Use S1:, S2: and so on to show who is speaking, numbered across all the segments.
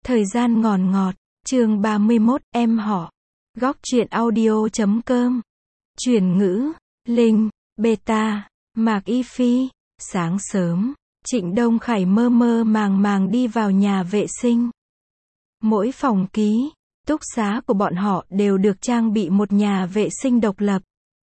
S1: Thời gian ngòn ngọt, chương 31, em họ. Góc truyện audio.com. Chuyển ngữ, Linh, Beta, Mạc Y Phi. Sáng sớm, Trịnh Đông Khải mơ mơ màng màng đi vào nhà vệ sinh. Mỗi phòng ký, túc xá của bọn họ đều được trang bị một nhà vệ sinh độc lập.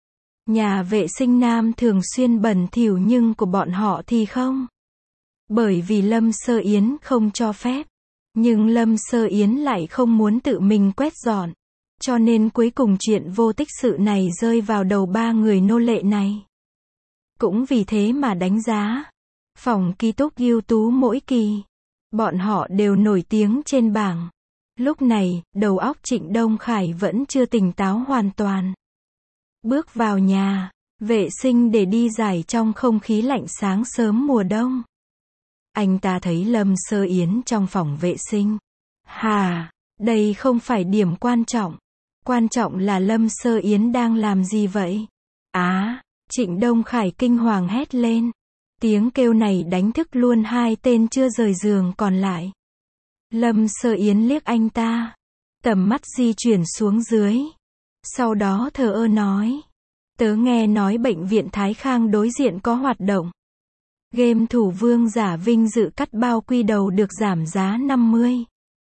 S1: Nhà vệ sinh nam thường xuyên bẩn thỉu nhưng của bọn họ thì không. Bởi vì Lâm Sơ Yến không cho phép. Nhưng Lâm Sơ Yến lại không muốn tự mình quét dọn. Cho nên cuối cùng chuyện vô tích sự này rơi vào đầu ba người nô lệ này. Cũng vì thế mà đánh giá. Phòng ký túc ưu tú mỗi kỳ. Bọn họ đều nổi tiếng trên bảng. Lúc này, đầu óc Trịnh Đông Khải vẫn chưa tỉnh táo hoàn toàn. Bước vào nhà vệ sinh để đi giải trong không khí lạnh sáng sớm mùa đông. Anh ta thấy Lâm Sơ Yến trong phòng vệ sinh. Hà, đây không phải điểm quan trọng. Quan trọng là Lâm Sơ Yến đang làm gì vậy? Trịnh Đông Khải kinh hoàng hét lên. Tiếng kêu này đánh thức luôn hai tên chưa rời giường còn lại. Lâm Sơ Yến liếc anh ta. Tầm mắt di chuyển xuống dưới. Sau đó thờ ơ nói. Tớ nghe nói bệnh viện Thái Khang đối diện có hoạt động. Game thủ vương giả vinh dự cắt bao quy đầu được giảm giá 50.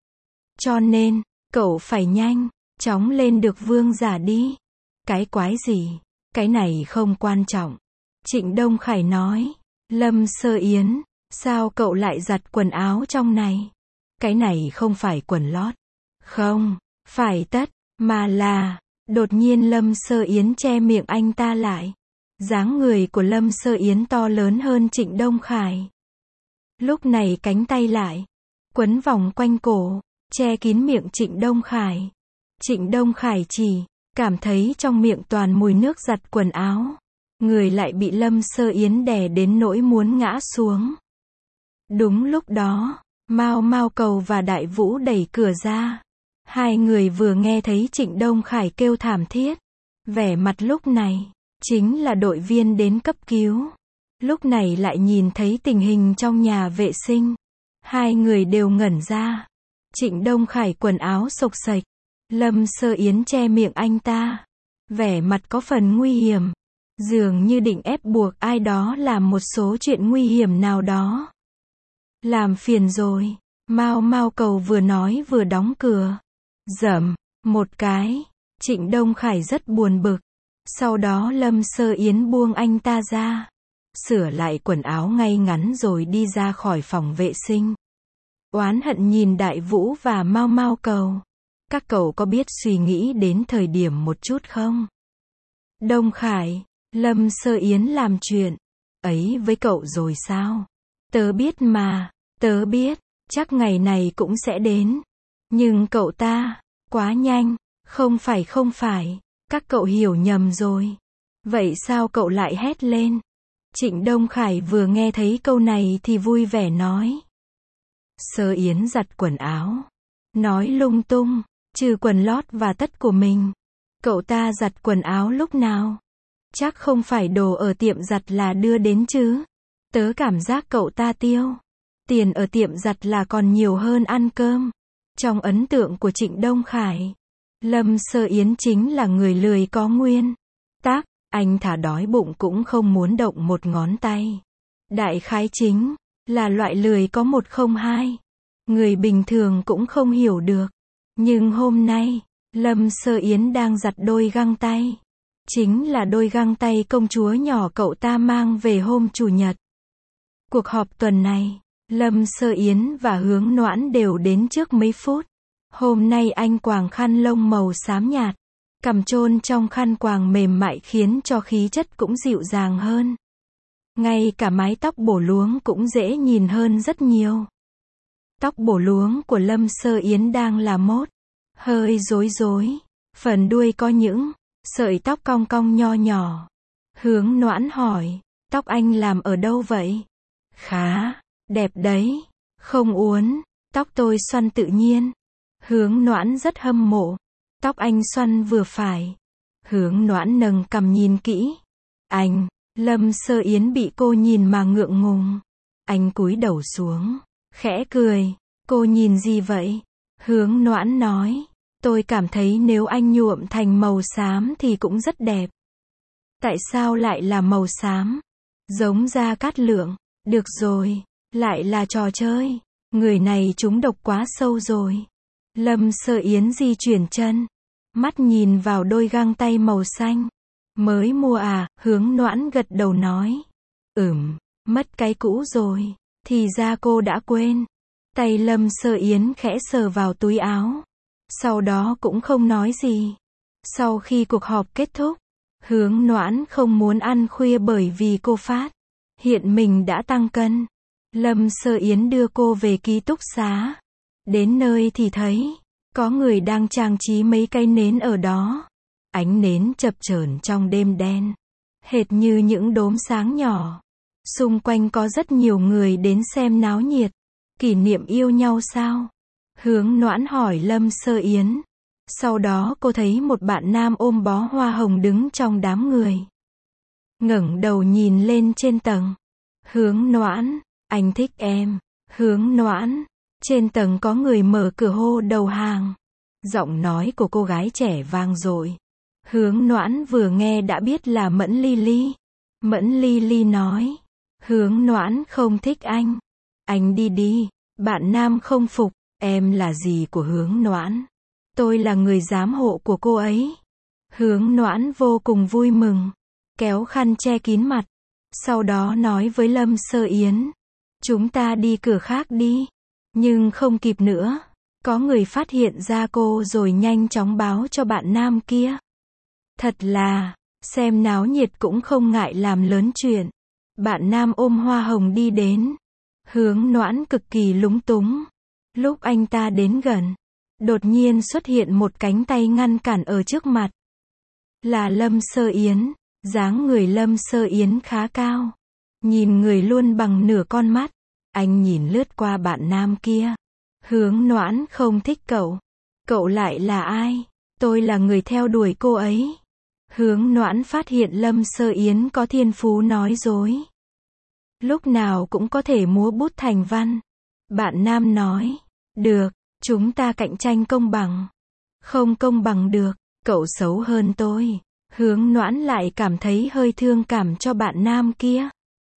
S1: Cho nên, cậu phải nhanh, chóng lên được vương giả đi. Cái quái gì? Cái này không quan trọng. Trịnh Đông Khải nói. Lâm Sơ Yến, sao cậu lại giặt quần áo trong này? Cái này không phải quần lót. Không, phải tất, mà là... Đột nhiên Lâm Sơ Yến che miệng anh ta lại. Dáng người của Lâm Sơ Yến to lớn hơn Trịnh Đông Khải. Lúc này cánh tay lại quấn vòng quanh cổ, che kín miệng Trịnh Đông Khải. Trịnh Đông Khải chỉ cảm thấy trong miệng toàn mùi nước giặt quần áo. Người lại bị Lâm Sơ Yến đè đến nỗi muốn ngã xuống. Đúng lúc đó, Mao Mao Cầu và Đại Vũ đẩy cửa ra. Hai người vừa nghe thấy Trịnh Đông Khải kêu thảm thiết. Vẻ mặt lúc này chính là đội viên đến cấp cứu. Lúc này lại nhìn thấy tình hình trong nhà vệ sinh. Hai người đều ngẩn ra. Trịnh Đông Khải quần áo xộc xệch. Lâm Sơ Yến che miệng anh ta. Vẻ mặt có phần nguy hiểm. Dường như định ép buộc ai đó làm một số chuyện nguy hiểm nào đó. Làm phiền rồi. Mao Mao Cầu vừa nói vừa đóng cửa. Dầm, một cái. Trịnh Đông Khải rất buồn bực. Sau đó Lâm Sơ Yến buông anh ta ra. Sửa lại quần áo ngay ngắn rồi đi ra khỏi phòng vệ sinh. Oán hận nhìn Đại Vũ và Mao Mao Cầu. Các cậu có biết suy nghĩ đến thời điểm một chút không? Đông Khải, Lâm Sơ Yến làm chuyện ấy với cậu rồi sao? Tớ biết mà, tớ biết, chắc ngày này cũng sẽ đến. Nhưng cậu ta, quá nhanh, không phải, các cậu hiểu nhầm rồi. Vậy sao cậu lại hét lên? Trịnh Đông Khải vừa nghe thấy câu này thì vui vẻ nói. Sơ Yến giặt quần áo. Nói lung tung, trừ quần lót và tất của mình. Cậu ta giặt quần áo lúc nào? Chắc không phải đồ ở tiệm giặt là đưa đến chứ. Tớ cảm giác cậu ta tiêu tiền ở tiệm giặt là còn nhiều hơn ăn cơm. Trong ấn tượng của Trịnh Đông Khải, Lâm Sơ Yến chính là người lười có nguyên tắc, anh thà đói bụng cũng không muốn động một ngón tay. Đại khái chính là loại lười có 102. Người bình thường cũng không hiểu được. Nhưng hôm nay, Lâm Sơ Yến đang giặt đôi găng tay. Chính là đôi găng tay công chúa nhỏ cậu ta mang về hôm Chủ nhật. Cuộc họp tuần này, Lâm Sơ Yến và Hướng Noãn đều đến trước mấy phút. Hôm nay anh quàng khăn lông màu xám nhạt. Cằm chôn trong khăn quàng mềm mại khiến cho khí chất cũng dịu dàng hơn. Ngay cả mái tóc bổ luống cũng dễ nhìn hơn rất nhiều. Tóc bổ luống của Lâm Sơ Yến đang là mốt. Hơi rối rối. Phần đuôi có những sợi tóc cong cong nho nhỏ. Hướng Noãn hỏi. Tóc anh làm ở đâu vậy? Khá đẹp đấy. Không uốn. Tóc tôi xoăn tự nhiên. Hướng Noãn rất hâm mộ. Tóc anh xoăn vừa phải. Hướng Noãn nâng cằm nhìn kỹ. Anh, Lâm Sơ Yến bị cô nhìn mà ngượng ngùng. Anh cúi đầu xuống, khẽ cười. Cô nhìn gì vậy? Hướng Noãn nói, tôi cảm thấy nếu anh nhuộm thành màu xám thì cũng rất đẹp. Tại sao lại là màu xám? Giống Gia Cát Lượng. Được rồi, lại là trò chơi. Người này trúng độc quá sâu rồi. Lâm Sơ Yến di chuyển chân, mắt nhìn vào đôi găng tay màu xanh. Mới mua à? Hướng Noãn gật đầu nói. Mất cái cũ rồi. Thì ra cô đã quên. Tay Lâm Sơ Yến khẽ sờ vào túi áo. Sau đó cũng không nói gì. Sau khi cuộc họp kết thúc, Hướng Noãn không muốn ăn khuya bởi vì cô phát hiện mình đã tăng cân. Lâm Sơ Yến đưa cô về ký túc xá. Đến nơi thì thấy có người đang trang trí mấy cây nến ở đó. Ánh nến chập chờn trong đêm đen, hệt như những đốm sáng nhỏ. Xung quanh có rất nhiều người đến xem náo nhiệt. Kỷ niệm yêu nhau sao? Hướng Noãn hỏi Lâm Sơ Yến. Sau đó cô thấy một bạn nam ôm bó hoa hồng đứng trong đám người. Ngẩng đầu nhìn lên trên tầng. Hướng Noãn, anh thích em. Hướng Noãn, trên tầng có người mở cửa hô đầu hàng. Giọng nói của cô gái trẻ vang dội. Hướng Noãn vừa nghe đã biết là Mẫn Ly Ly. Mẫn Ly Ly nói. Hướng Noãn không thích anh. Anh đi đi. Bạn nam không phục. Em là gì của Hướng Noãn? Tôi là người giám hộ của cô ấy. Hướng Noãn vô cùng vui mừng, kéo khăn che kín mặt. Sau đó nói với Lâm Sơ Yến. Chúng ta đi cửa khác đi. Nhưng không kịp nữa. Có người phát hiện ra cô rồi nhanh chóng báo cho bạn nam kia. Thật là, xem náo nhiệt cũng không ngại làm lớn chuyện. Bạn nam ôm hoa hồng đi đến. Hướng Noãn cực kỳ lúng túng. Lúc anh ta đến gần, đột nhiên xuất hiện một cánh tay ngăn cản ở trước mặt. Là Lâm Sơ Yến. Dáng người Lâm Sơ Yến khá cao. Nhìn người luôn bằng nửa con mắt. Anh nhìn lướt qua bạn nam kia. Hướng Noãn không thích cậu. Cậu lại là ai? Tôi là người theo đuổi cô ấy. Hướng Noãn phát hiện Lâm Sơ Yến có thiên phú nói dối. Lúc nào cũng có thể múa bút thành văn. Bạn nam nói. Được, chúng ta cạnh tranh công bằng. Không công bằng được, cậu xấu hơn tôi. Hướng Noãn lại cảm thấy hơi thương cảm cho bạn nam kia.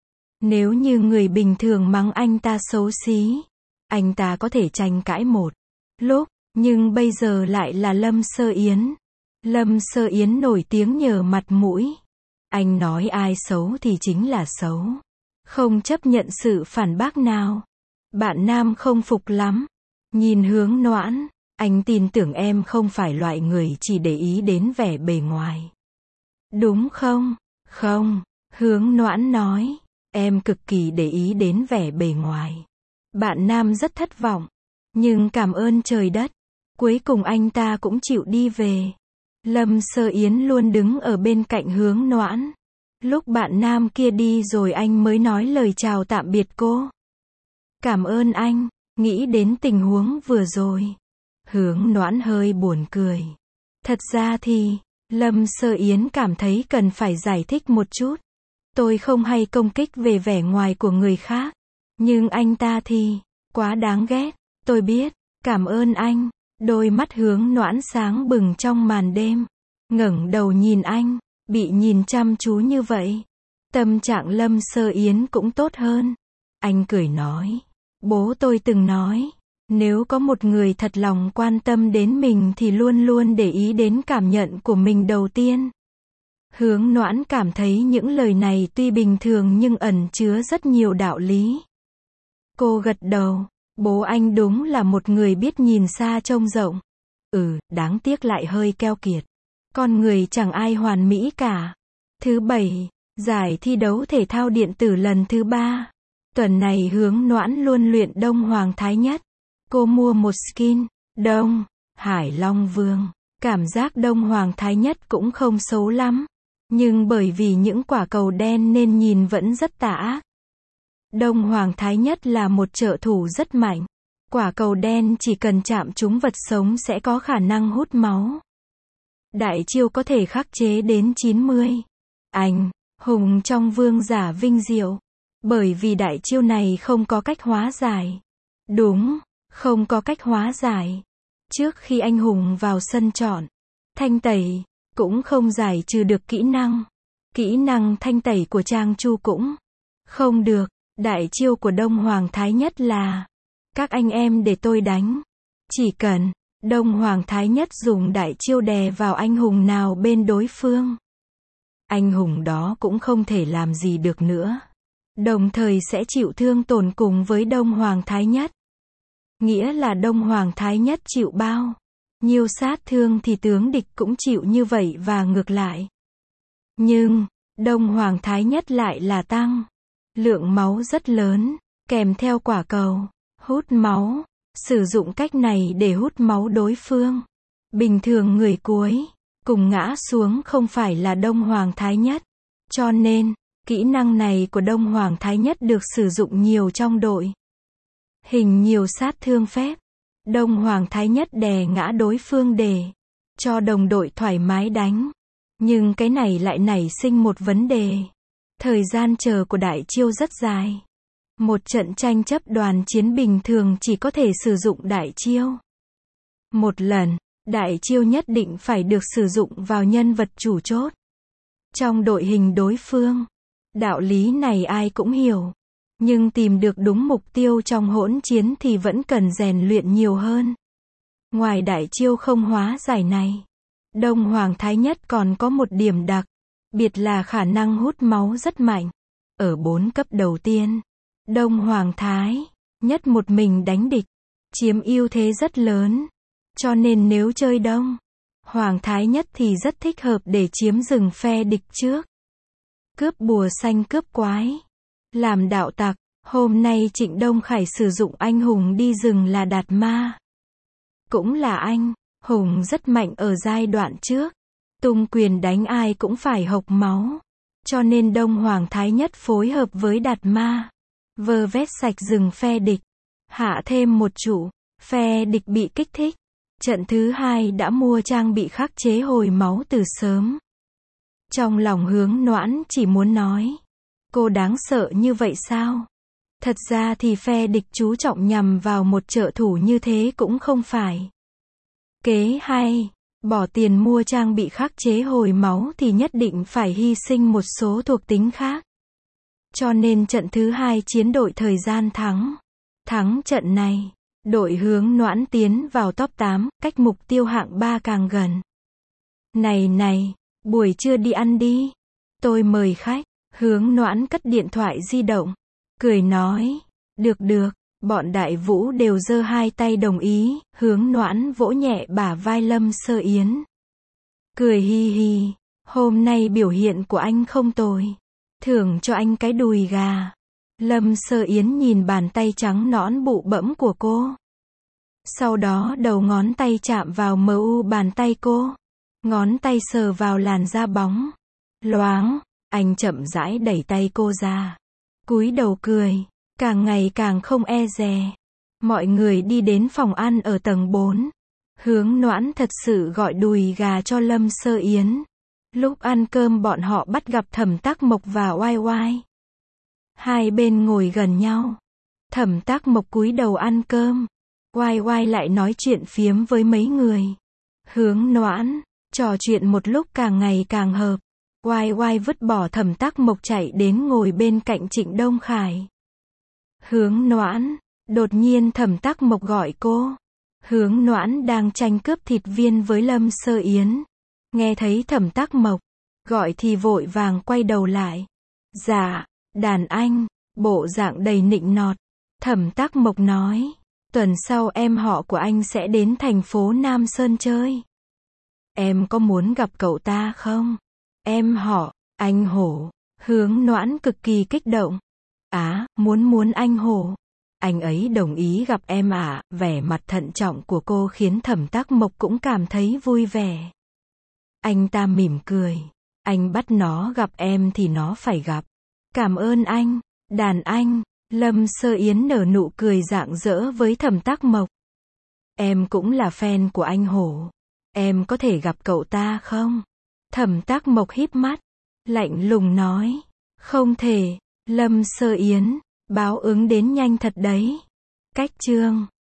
S1: Nếu như người bình thường mắng anh ta xấu xí, anh ta có thể tranh cãi một lúc, nhưng bây giờ lại là Lâm Sơ Yến. Lâm Sơ Yến nổi tiếng nhờ mặt mũi. Anh nói ai xấu thì chính là xấu. Không chấp nhận sự phản bác nào. Bạn nam không phục lắm. Nhìn Hướng Noãn, anh tin tưởng em không phải loại người chỉ để ý đến vẻ bề ngoài. Đúng không? Không, Hướng Noãn nói. Em cực kỳ để ý đến vẻ bề ngoài. Bạn nam rất thất vọng. Nhưng cảm ơn trời đất. Cuối cùng anh ta cũng chịu đi về. Lâm Sơ Yến luôn đứng ở bên cạnh Hướng Noãn. Lúc bạn nam kia đi rồi anh mới nói lời chào tạm biệt cô. Cảm ơn anh. Nghĩ đến tình huống vừa rồi, Hướng Noãn hơi buồn cười. Thật ra thì, Lâm Sơ Yến cảm thấy cần phải giải thích một chút. Tôi không hay công kích về vẻ ngoài của người khác. Nhưng anh ta thì, quá đáng ghét. Tôi biết, cảm ơn anh. Đôi mắt Hướng Noãn sáng bừng trong màn đêm. Ngẩng đầu nhìn anh, bị nhìn chăm chú như vậy. Tâm trạng Lâm Sơ Yến cũng tốt hơn. Anh cười nói. Bố tôi từng nói, nếu có một người thật lòng quan tâm đến mình thì luôn luôn để ý đến cảm nhận của mình đầu tiên. Hướng Noãn cảm thấy những lời này tuy bình thường nhưng ẩn chứa rất nhiều đạo lý. Cô gật đầu, bố anh đúng là một người biết nhìn xa trông rộng. Đáng tiếc lại hơi keo kiệt. Con người chẳng ai hoàn mỹ cả. Thứ 7, giải thi đấu thể thao điện tử lần thứ 3. Tuần này Hướng Noãn luôn luyện Đông Hoàng Thái Nhất. Cô mua một skin, Đông, Hải Long Vương. Cảm giác Đông Hoàng Thái Nhất cũng không xấu lắm. Nhưng bởi vì những quả cầu đen nên nhìn vẫn rất tà ác. Đông Hoàng Thái Nhất là một trợ thủ rất mạnh. Quả cầu đen chỉ cần chạm trúng vật sống sẽ có khả năng hút máu. Đại chiêu có thể khắc chế đến 90. Anh, hùng trong vương giả vinh diệu. Bởi vì đại chiêu này không có cách hóa giải. Đúng, không có cách hóa giải. Trước khi anh hùng vào sân chọn, thanh tẩy, cũng không giải trừ được kỹ năng. Kỹ năng thanh tẩy của Trang Chu cũng không được. Đại chiêu của Đông Hoàng Thái Nhất là: các anh em để tôi đánh. Chỉ cần Đông Hoàng Thái Nhất dùng đại chiêu đè vào anh hùng nào bên đối phương, anh hùng đó cũng không thể làm gì được nữa. Đồng thời sẽ chịu thương tổn cùng với Đông Hoàng Thái Nhất. Nghĩa là Đông Hoàng Thái Nhất chịu bao nhiêu sát thương thì tướng địch cũng chịu như vậy và ngược lại. Nhưng, Đông Hoàng Thái Nhất lại là tăng lượng máu rất lớn, kèm theo quả cầu hút máu. Sử dụng cách này để hút máu đối phương. Bình thường người cuối cùng ngã xuống không phải là Đông Hoàng Thái Nhất. Cho nên, kỹ năng này của Đông Hoàng Thái Nhất được sử dụng nhiều trong đội hình nhiều sát thương phép. Đông Hoàng Thái Nhất đè ngã đối phương để cho đồng đội thoải mái đánh. Nhưng cái này lại nảy sinh một vấn đề. Thời gian chờ của đại chiêu rất dài. Một trận tranh chấp đoàn chiến bình thường chỉ có thể sử dụng đại chiêu một lần. Đại chiêu nhất định phải được sử dụng vào nhân vật chủ chốt trong đội hình đối phương. Đạo lý này ai cũng hiểu. Nhưng tìm được đúng mục tiêu trong hỗn chiến thì vẫn cần rèn luyện nhiều hơn. Ngoài đại chiêu không hóa giải này, Đông Hoàng Thái Nhất còn có một điểm đặc biệt là khả năng hút máu rất mạnh. Ở 4 cấp đầu tiên, Đông Hoàng Thái Nhất một mình đánh địch, chiếm ưu thế rất lớn. Cho nên nếu chơi Đông Hoàng Thái Nhất thì rất thích hợp để chiếm rừng phe địch trước. Cướp bùa xanh cướp quái. Làm đạo tặc, hôm nay Trịnh Đông Khải sử dụng anh hùng đi rừng là Đạt Ma. Cũng là anh hùng rất mạnh ở giai đoạn trước. Tung quyền đánh ai cũng phải hộc máu. Cho nên Đông Hoàng Thái Nhất phối hợp với Đạt Ma, vơ vét sạch rừng phe địch. Hạ thêm một trụ, phe địch bị kích thích. Trận thứ 2 đã mua trang bị khắc chế hồi máu từ sớm. Trong lòng Hướng Noãn chỉ muốn nói, cô đáng sợ như vậy sao? Thật ra thì phe địch chú trọng nhằm vào một trợ thủ như thế cũng không phải kế hay. Bỏ tiền mua trang bị khắc chế hồi máu thì nhất định phải hy sinh một số thuộc tính khác. Cho nên trận thứ 2 chiến đội thời gian thắng trận này, đội Hướng Noãn tiến vào top 8, cách mục tiêu hạng 3 càng gần. Này, buổi trưa đi ăn đi. Tôi mời khách. Hướng Noãn cất điện thoại di động, cười nói, được, bọn Đại Vũ đều giơ hai tay đồng ý. Hướng Noãn vỗ nhẹ bả vai Lâm Sơ Yến, cười hi hi, hôm nay biểu hiện của anh không tồi, thưởng cho anh cái đùi gà. Lâm Sơ Yến nhìn bàn tay trắng nõn bụ bẫm của cô. Sau đó đầu ngón tay chạm vào mu bàn tay cô. Ngón tay sờ vào làn da bóng loáng. Anh chậm rãi đẩy tay cô ra, cúi đầu cười, càng ngày càng không e dè. Mọi người đi đến phòng ăn ở tầng 4. Hướng Noãn thật sự gọi đùi gà cho Lâm Sơ Yến. Lúc ăn cơm bọn họ bắt gặp Thẩm Tác Mộc và Oai Oai. Hai bên ngồi gần nhau. Thẩm Tác Mộc cúi đầu ăn cơm. Oai Oai lại nói chuyện phiếm với mấy người. Hướng Noãn trò chuyện một lúc càng ngày càng hợp. Oai Oai vứt bỏ Thẩm Tác Mộc chạy đến ngồi bên cạnh Trịnh Đông Khải. Hướng Noãn, đột nhiên Thẩm Tác Mộc gọi cô. Hướng Noãn đang tranh cướp thịt viên với Lâm Sơ Yến. Nghe thấy Thẩm Tác Mộc gọi thì vội vàng quay đầu lại. Dạ, đàn anh, bộ dạng đầy nịnh nọt. Thẩm Tác Mộc nói, tuần sau em họ của anh sẽ đến thành phố Nam Sơn chơi. Em có muốn gặp cậu ta không? Em họ, anh Hổ. Hướng Noãn cực kỳ kích động. Muốn anh Hổ. Anh ấy đồng ý gặp em à? Vẻ mặt thận trọng của cô khiến Thẩm Tác Mộc cũng cảm thấy vui vẻ. Anh ta mỉm cười. Anh bắt nó gặp em thì nó phải gặp. Cảm ơn anh, đàn anh. Lâm Sơ Yến nở nụ cười rạng rỡ với Thẩm Tác Mộc. Em cũng là fan của anh Hổ. Em có thể gặp cậu ta không? Thẩm Tác Mộc híp mắt, lạnh lùng nói. Không thể. Lâm Sơ Yến, báo ứng đến nhanh thật đấy. Cách chương